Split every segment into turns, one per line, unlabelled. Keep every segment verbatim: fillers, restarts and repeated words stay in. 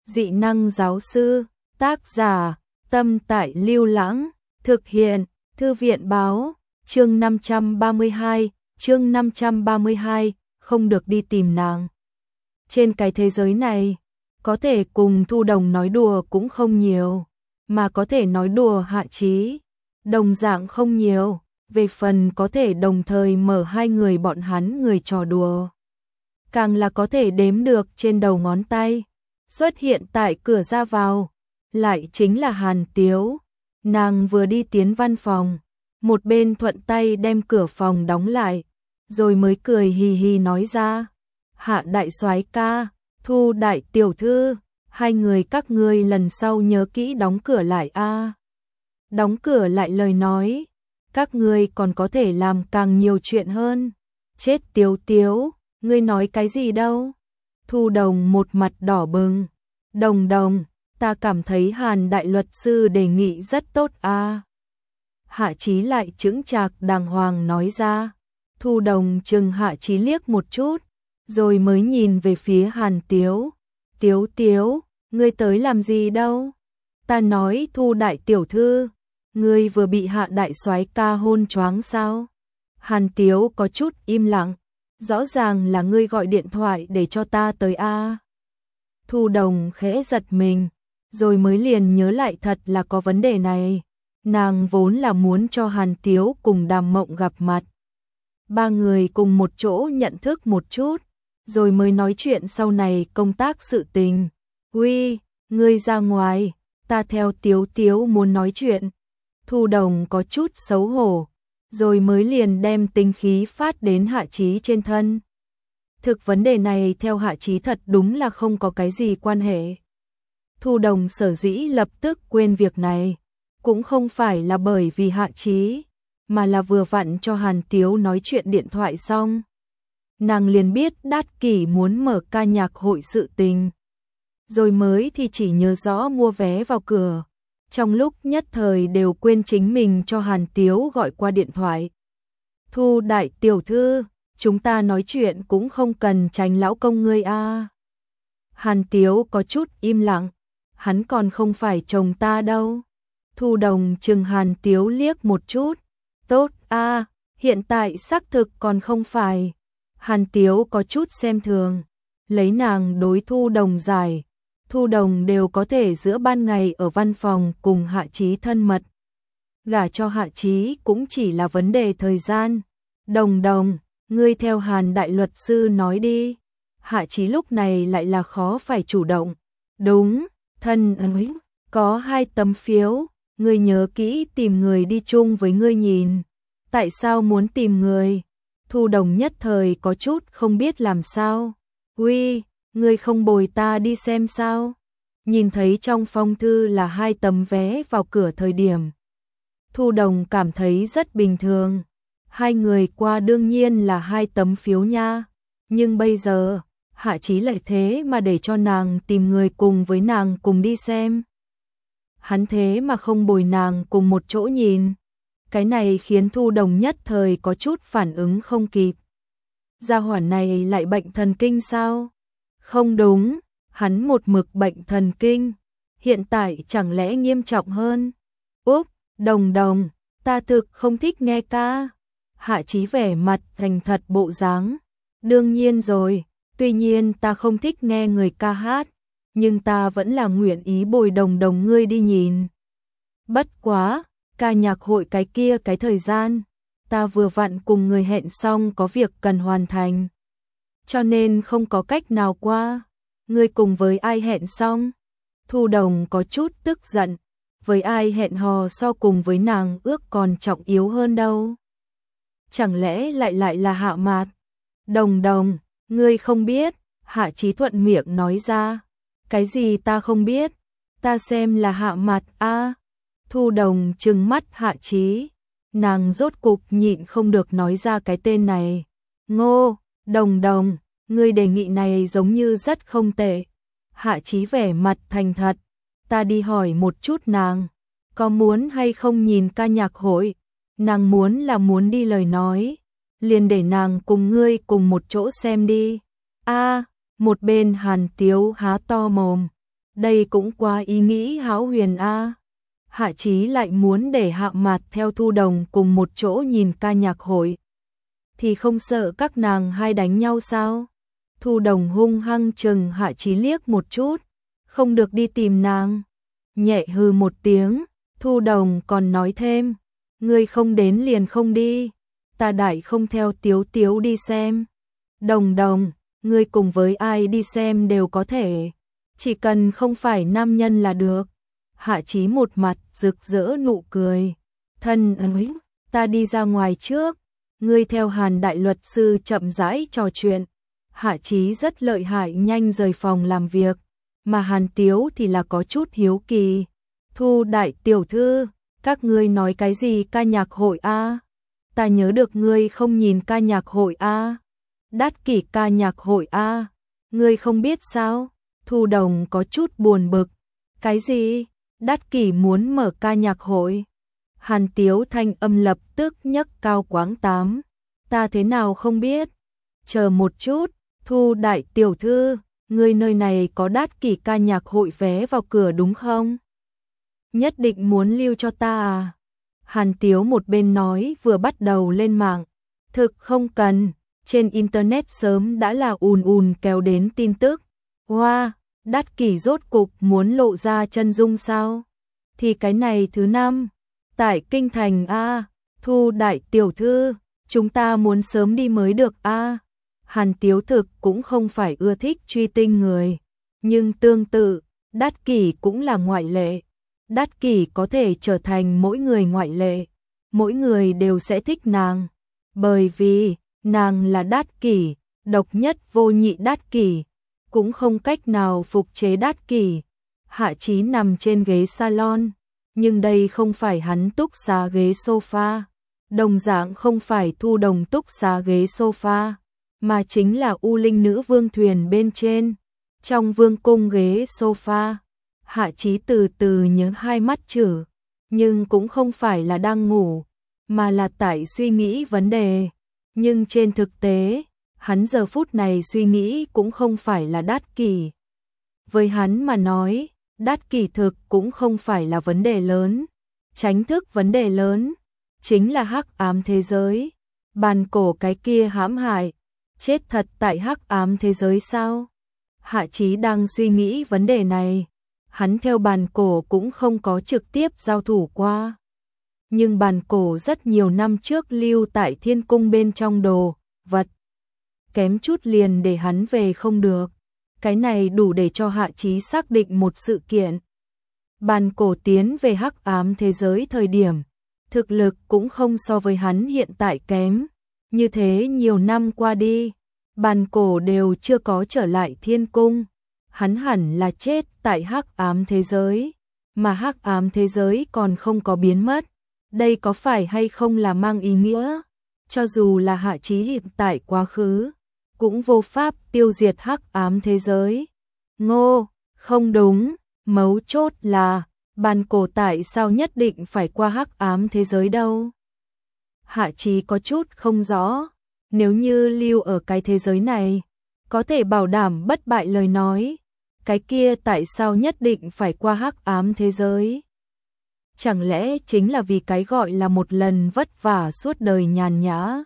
Dị năng giáo sư, tác giả, Tâm Tại Lưu Lãng, thực hiện, Thư viện báo, chương năm trăm ba mươi hai, chương năm trăm ba mươi hai, không được đi tìm nàng. Trên cái thế giới này, có thể cùng Thu Đồng nói đùa cũng không nhiều, mà có thể nói đùa Hạ Chí, đồng dạng không nhiều, về phần có thể đồng thời mở hai người bọn hắn người trò đùa. Càng là có thể đếm được trên đầu ngón tay, xuất hiện tại cửa ra vào, lại chính là Hàn Tiếu. Nàng vừa đi tiến văn phòng, một bên thuận tay đem cửa phòng đóng lại, rồi mới cười hì hì nói ra, Hạ đại soái ca, Thu đại tiểu thư, hai người các ngươi lần sau nhớ kỹ đóng cửa lại a. Đóng cửa lại lời nói, các ngươi còn có thể làm càng nhiều chuyện hơn. Chết Tiếu Tiếu, ngươi nói cái gì đâu? Thu Đồng một mặt đỏ bừng. Đồng Đồng, ta cảm thấy Hàn đại luật sư đề nghị rất tốt a. Hạ Chí lại chững chạc đàng hoàng nói ra. Thu Đồng chừng Hạ Chí liếc một chút, rồi mới nhìn về phía Hàn Tiếu. Tiếu Tiếu, ngươi tới làm gì đâu? Ta nói Thu đại tiểu thư, ngươi vừa bị Hạ đại soái ca hôn choáng sao? Hàn Tiếu có chút im lặng, rõ ràng là ngươi gọi điện thoại để cho ta tới a. Thu Đồng khẽ giật mình, rồi mới liền nhớ lại thật là có vấn đề này. Nàng vốn là muốn cho Hàn Tiếu cùng Đàm Mộng gặp mặt. Ba người cùng một chỗ nhận thức một chút, rồi mới nói chuyện sau này công tác sự tình. Uy, ngươi ra ngoài, ta theo Tiếu Tiếu muốn nói chuyện. Thu Đồng có chút xấu hổ, rồi mới liền đem tinh khí phát đến Hạ Chí trên thân. Thực vấn đề này theo Hạ Chí thật đúng là không có cái gì quan hệ. Thu Đồng sở dĩ lập tức quên việc này, cũng không phải là bởi vì Hạ Chí, mà là vừa vặn cho Hàn Tiếu nói chuyện điện thoại xong. Nàng liền biết Đát Kỷ muốn mở ca nhạc hội sự tình. Rồi mới thì chỉ nhớ rõ mua vé vào cửa. Trong lúc nhất thời đều quên chính mình cho Hàn Tiếu gọi qua điện thoại. Thu đại tiểu thư, chúng ta nói chuyện cũng không cần tránh lão công ngươi a. Hàn Tiếu có chút im lặng, hắn còn không phải chồng ta đâu. Thu Đồng chừng Hàn Tiếu liếc một chút. Tốt a, hiện tại xác thực còn không phải. Hàn Tiếu có chút xem thường, lấy nàng đối Thu Đồng giải. Thu Đồng đều có thể giữa ban ngày ở văn phòng cùng Hạ Chí thân mật. Gả cho Hạ Chí cũng chỉ là vấn đề thời gian. Đồng Đồng, ngươi theo Hàn đại luật sư nói đi. Hạ Chí lúc này lại là khó phải chủ động. Đúng, thân ơi, có hai tấm phiếu, ngươi nhớ kỹ tìm người đi chung với ngươi nhìn. Tại sao muốn tìm người? Thu Đồng nhất thời có chút không biết làm sao. Uy, ngươi không bồi ta đi xem sao? Nhìn thấy trong phong thư là hai tấm vé vào cửa thời điểm. Thu Đồng cảm thấy rất bình thường. Hai người qua đương nhiên là hai tấm phiếu nha. Nhưng bây giờ, Hạ Chí lại thế mà để cho nàng tìm người cùng với nàng cùng đi xem. Hắn thế mà không bồi nàng cùng một chỗ nhìn. Cái này khiến Thu Đồng nhất thời có chút phản ứng không kịp. Gia hỏa này lại bệnh thần kinh sao? Không đúng, hắn một mực bệnh thần kinh. Hiện tại chẳng lẽ nghiêm trọng hơn? Úp, Đồng Đồng, ta thực không thích nghe ca. Hạ Chí vẻ mặt thành thật bộ dáng. Đương nhiên rồi, tuy nhiên ta không thích nghe người ca hát, nhưng ta vẫn là nguyện ý bồi Đồng Đồng ngươi đi nhìn. Bất quá, ca nhạc hội cái kia cái thời gian, ta vừa vặn cùng người hẹn xong có việc cần hoàn thành. Cho nên không có cách nào qua. Ngươi cùng với ai hẹn xong? Thu Đồng có chút tức giận. Với ai hẹn hò so cùng với nàng ước còn trọng yếu hơn đâu. Chẳng lẽ lại lại là Hạ Mạt? Đồng Đồng, ngươi không biết. Hạ Chí thuận miệng nói ra. Cái gì ta không biết? Ta xem là Hạ Mạt a. Thu Đồng trừng mắt Hạ Chí. Nàng rốt cục nhịn không được nói ra cái tên này. Ngô, Đồng Đồng, ngươi đề nghị này giống như rất không tệ. Hạ Chí vẻ mặt thành thật. Ta đi hỏi một chút nàng, có muốn hay không nhìn ca nhạc hội. Nàng muốn là muốn đi lời nói, liền để nàng cùng ngươi cùng một chỗ xem đi. A, một bên Hàn Tiếu há to mồm. Đây cũng quá ý nghĩ hão huyền a. Hạ Chí lại muốn để Hạ Mạt theo Thu Đồng cùng một chỗ nhìn ca nhạc hội. Thì không sợ các nàng hai đánh nhau sao? Thu Đồng hung hăng chừng Hạ Chí liếc một chút. Không được đi tìm nàng. Nhẹ hừ một tiếng, Thu Đồng còn nói thêm. Ngươi không đến liền không đi. Ta đại không theo Tiếu Tiếu đi xem. Đồng Đồng, ngươi cùng với ai đi xem đều có thể. Chỉ cần không phải nam nhân là được. Hạ Chí một mặt rực rỡ nụ cười. Thân ơi, ta đi ra ngoài trước. Ngươi theo Hàn đại luật sư chậm rãi trò chuyện. Hạ Chí rất lợi hại nhanh rời phòng làm việc. Mà Hàn Tiếu thì là có chút hiếu kỳ. Thu đại tiểu thư, các ngươi nói cái gì ca nhạc hội a? Ta nhớ được ngươi không nhìn ca nhạc hội a. Đát kỷ ca nhạc hội a. Ngươi không biết sao? Thu Đồng có chút buồn bực. Cái gì? Đát kỷ muốn mở ca nhạc hội? Hàn Tiếu thanh âm lập tức nhấc cao quáng tám. Ta thế nào không biết? Chờ một chút, Thu đại tiểu thư, ngươi nơi này có đát kỷ ca nhạc hội vé vào cửa đúng không? Nhất định muốn lưu cho ta à? Hàn Tiếu một bên nói vừa bắt đầu lên mạng. Thực không cần, trên internet sớm đã là ùn ùn kéo đến tin tức. Wow, đát kỷ rốt cục muốn lộ ra chân dung sao? Thì cái này thứ năm, tại kinh thành a. Thu đại tiểu thư, chúng ta muốn sớm đi mới được a. Hàn Tiếu thực cũng không phải ưa thích truy tinh người, nhưng tương tự, đát kỷ cũng là ngoại lệ. Đát kỷ có thể trở thành mỗi người ngoại lệ, mỗi người đều sẽ thích nàng, bởi vì nàng là đát kỷ, độc nhất vô nhị đát kỷ, cũng không cách nào phục chế đát kỷ. Hạ Chí nằm trên ghế salon, nhưng đây không phải hắn túc xá ghế sofa, đồng dạng không phải Thu Đồng túc xá ghế sofa, mà chính là U Linh Nữ Vương thuyền bên trên, trong vương cung ghế sofa. Hạ Chí từ từ nhớ hai mắt chữ, nhưng cũng không phải là đang ngủ, mà là tại suy nghĩ vấn đề. Nhưng trên thực tế, hắn giờ phút này suy nghĩ cũng không phải là đát kỷ. Với hắn mà nói, đát kỷ thực cũng không phải là vấn đề lớn. Tránh thức vấn đề lớn, chính là hắc ám thế giới. Bàn cổ cái kia hãm hại, chết thật tại hắc ám thế giới sao? Hạ Chí đang suy nghĩ vấn đề này. Hắn theo bàn cổ cũng không có trực tiếp giao thủ qua. Nhưng bàn cổ rất nhiều năm trước lưu tại thiên cung bên trong đồ, vật. Kém chút liền để hắn về không được. Cái này đủ để cho Hạ Chí xác định một sự kiện. Bàn cổ tiến về hắc ám thế giới thời điểm, thực lực cũng không so với hắn hiện tại kém. Như thế nhiều năm qua đi, bàn cổ đều chưa có trở lại thiên cung. Hắn hẳn là chết tại hắc ám thế giới, mà hắc ám thế giới còn không có biến mất. Đây có phải hay không là mang ý nghĩa, cho dù là Hạ Chí hiện tại quá khứ, cũng vô pháp tiêu diệt hắc ám thế giới. Ngô, không đúng, mấu chốt là, bàn cổ tại sao nhất định phải qua hắc ám thế giới đâu? Hạ Chí có chút không rõ, nếu như lưu ở cái thế giới này, có thể bảo đảm bất bại lời nói, cái kia tại sao nhất định phải qua hắc ám thế giới? Chẳng lẽ chính là vì cái gọi là một lần vất vả suốt đời nhàn nhã?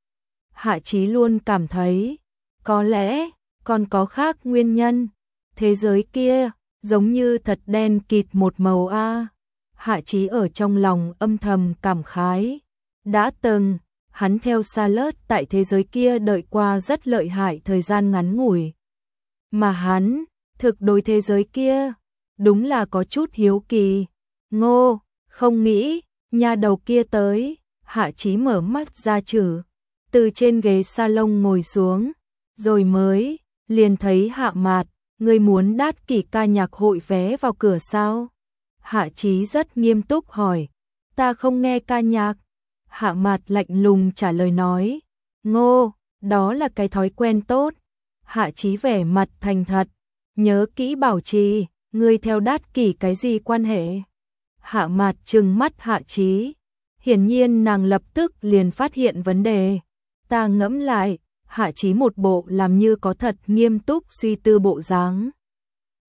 Hạ Chí luôn cảm thấy, có lẽ còn có khác nguyên nhân. Thế giới kia giống như thật đen kịt một màu a. Hạ Chí ở trong lòng âm thầm cảm khái. Đã từng, hắn theo Charlotte tại thế giới kia đợi qua rất lợi hại thời gian ngắn ngủi. Mà hắn, thực đối thế giới kia, đúng là có chút hiếu kỳ. Ngô, không nghĩ, nhà đầu kia tới. Hạ Chí mở mắt ra chử, từ trên ghế salon ngồi xuống, rồi mới, liền thấy Hạ Mạt, ngươi muốn đát kỷ ca nhạc hội vé vào cửa sao? Hạ Chí rất nghiêm túc hỏi, ta không nghe ca nhạc. Hạ Mạt lạnh lùng trả lời nói, Ngô, đó là cái thói quen tốt. Hạ Chí vẻ mặt thành thật, nhớ kỹ bảo trì, ngươi theo đát kỷ cái gì quan hệ? Hạ Mạt trừng mắt Hạ Chí, hiển nhiên nàng lập tức liền phát hiện vấn đề. Ta ngẫm lại, Hạ Chí một bộ làm như có thật nghiêm túc suy tư bộ dáng.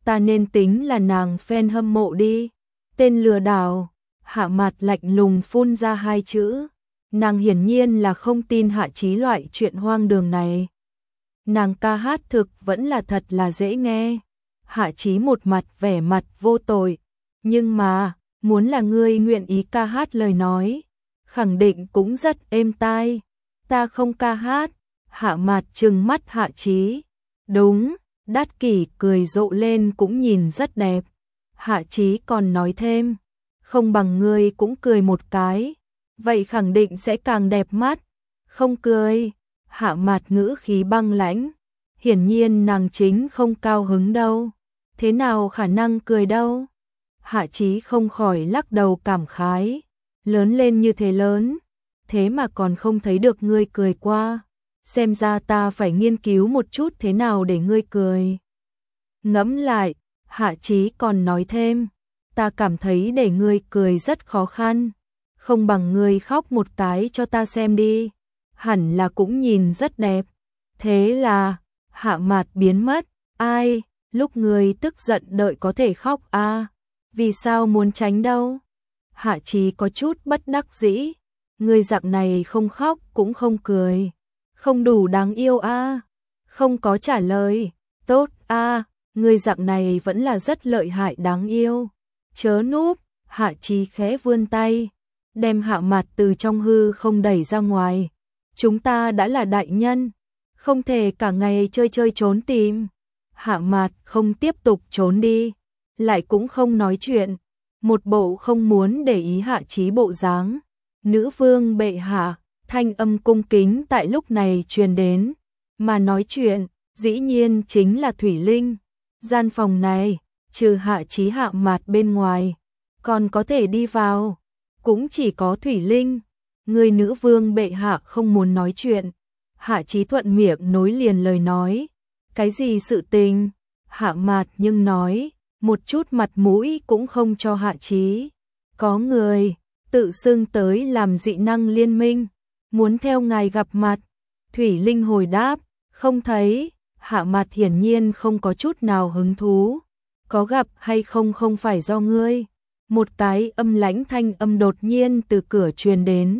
ta nên tính là nàng fan hâm mộ đi. Tên lừa đảo. Hạ Mạt lạnh lùng phun ra hai chữ. Nàng hiển nhiên là không tin Hạ Chí loại chuyện hoang đường này. Nàng ca hát thực vẫn là thật là dễ nghe. Hạ Chí một mặt vẻ mặt vô tội. Nhưng mà, muốn là ngươi nguyện ý ca hát lời nói, khẳng định cũng rất êm tai. Ta không ca hát. Hạ Mạt trừng mắt Hạ Chí. Đúng, Đát Kỷ cười rộ lên cũng nhìn rất đẹp. Hạ Chí còn nói thêm, không bằng ngươi cũng cười một cái, vậy khẳng định sẽ càng đẹp mắt. Không cười. Hạ Mạt ngữ khí băng lãnh, hiển nhiên nàng chính không cao hứng đâu. Thế nào khả năng cười đâu? Hạ Chí không khỏi lắc đầu cảm khái, lớn lên như thế lớn, thế mà còn không thấy được ngươi cười qua. Xem ra ta phải nghiên cứu một chút thế nào để ngươi cười. Ngẫm lại, Hạ Chí còn nói thêm, ta cảm thấy để ngươi cười rất khó khăn, không bằng ngươi khóc một cái cho ta xem đi, hẳn là cũng nhìn rất đẹp. Thế là, Hạ Mạt biến mất. Ai, lúc ngươi tức giận đợi có thể khóc à, vì sao muốn tránh đâu? Hạ Chí có chút bất đắc dĩ, ngươi dạng này không khóc cũng không cười, không đủ đáng yêu à? Không có trả lời. Tốt à, ngươi dạng này vẫn là rất lợi hại đáng yêu. Chớ núp. Hạ Chí khẽ vươn tay, đem Hạ Mạt từ trong hư không đẩy ra ngoài. Chúng ta đã là đại nhân, không thể cả ngày chơi chơi trốn tìm. Hạ Mạt không tiếp tục trốn đi, lại cũng không nói chuyện, một bộ không muốn để ý Hạ Chí bộ dáng. Nữ vương bệ hạ, thanh âm cung kính tại lúc này truyền đến, mà nói chuyện dĩ nhiên chính là Thủy Linh. Gian phòng này, trừ Hạ Chí Hạ Mạt bên ngoài, còn có thể đi vào, cũng chỉ có Thủy Linh. Người nữ vương bệ hạ không muốn nói chuyện. Hạ Chí thuận miệng nối liền lời nói. Cái gì sự tình? Hạ Mạt nhưng nói, một chút mặt mũi cũng không cho Hạ Chí. Có người tự xưng tới làm dị năng liên minh, muốn theo ngài gặp mặt. Thủy Linh hồi đáp, không thấy. Hạ Mạt hiển nhiên không có chút nào hứng thú. Có gặp hay không không phải do ngươi. Một cái âm lãnh thanh âm đột nhiên từ cửa truyền đến.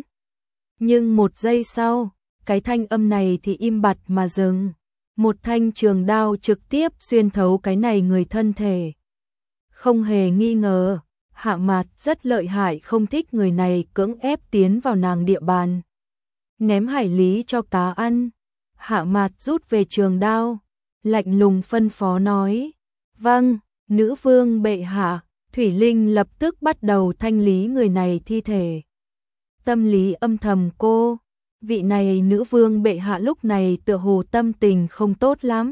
Nhưng một giây sau, cái thanh âm này thì im bặt mà dừng. Một thanh trường đao trực tiếp xuyên thấu cái này người thân thể. Không hề nghi ngờ, Hạ Mạt rất lợi hại, không thích người này cưỡng ép tiến vào nàng địa bàn. Ném hải lý cho cá ăn. Hạ Mạt rút về trường đao, lạnh lùng phân phó nói. Vâng, nữ vương bệ hạ. Thủy Linh lập tức bắt đầu thanh lý người này thi thể. Tâm lý âm thầm cô, vị này nữ vương bệ hạ lúc này tựa hồ tâm tình không tốt lắm.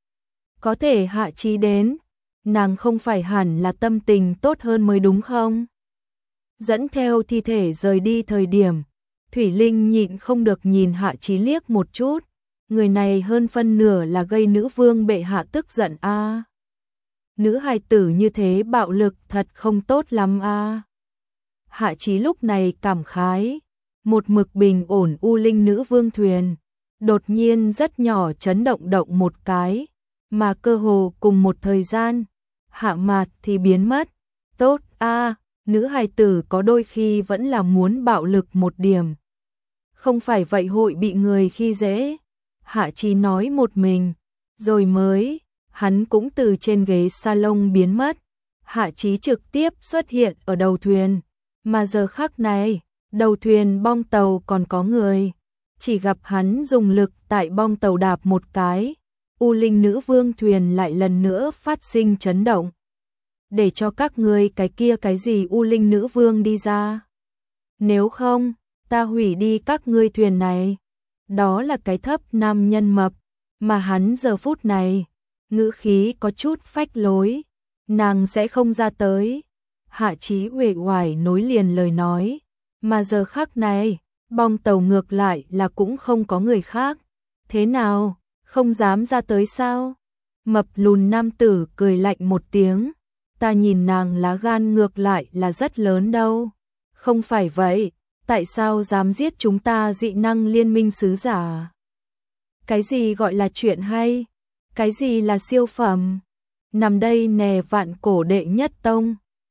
Có thể Hạ Chí đến, nàng không phải hẳn là tâm tình tốt hơn mới đúng không? Dẫn theo thi thể rời đi thời điểm, Thủy Linh nhịn không được nhìn Hạ Chí liếc một chút. Người này hơn phân nửa là gây nữ vương bệ hạ tức giận a. À. Nữ hài tử như thế bạo lực thật không tốt lắm a. À. Hạ Chí lúc này cảm khái, một mực bình ổn U Linh nữ vương thuyền, đột nhiên rất nhỏ chấn động động một cái, mà cơ hồ cùng một thời gian, Hạ Mạt thì biến mất. Tốt a, à, nữ hài tử có đôi khi vẫn là muốn bạo lực một điểm. Không phải vậy hội bị người khi dễ. Hạ Chí nói một mình, rồi mới, hắn cũng từ trên ghế salon biến mất. Hạ Chí trực tiếp xuất hiện ở đầu thuyền, mà giờ khắc này, đầu thuyền bong tàu còn có người. Chỉ gặp hắn dùng lực tại bong tàu đạp một cái, U Linh nữ vương thuyền lại lần nữa phát sinh chấn động. Để cho các ngươi cái kia cái gì U Linh nữ vương đi ra. Nếu không, ta hủy đi các ngươi thuyền này. Đó là cái thấp nam nhân mập, mà hắn giờ phút này, ngữ khí có chút phách lối, nàng sẽ không ra tới. Hạ Chí uể oải nối liền lời nói, mà giờ khắc này, bong tàu ngược lại là cũng không có người khác. Thế nào, không dám ra tới sao? Mập lùn nam tử cười lạnh một tiếng, ta nhìn nàng lá gan ngược lại là rất lớn đâu. Không phải vậy, tại sao dám giết chúng ta dị năng liên minh sứ giả? Cái gì gọi là chuyện hay? Cái gì là siêu phẩm? nằm đây nè vạn cổ đệ nhất tông.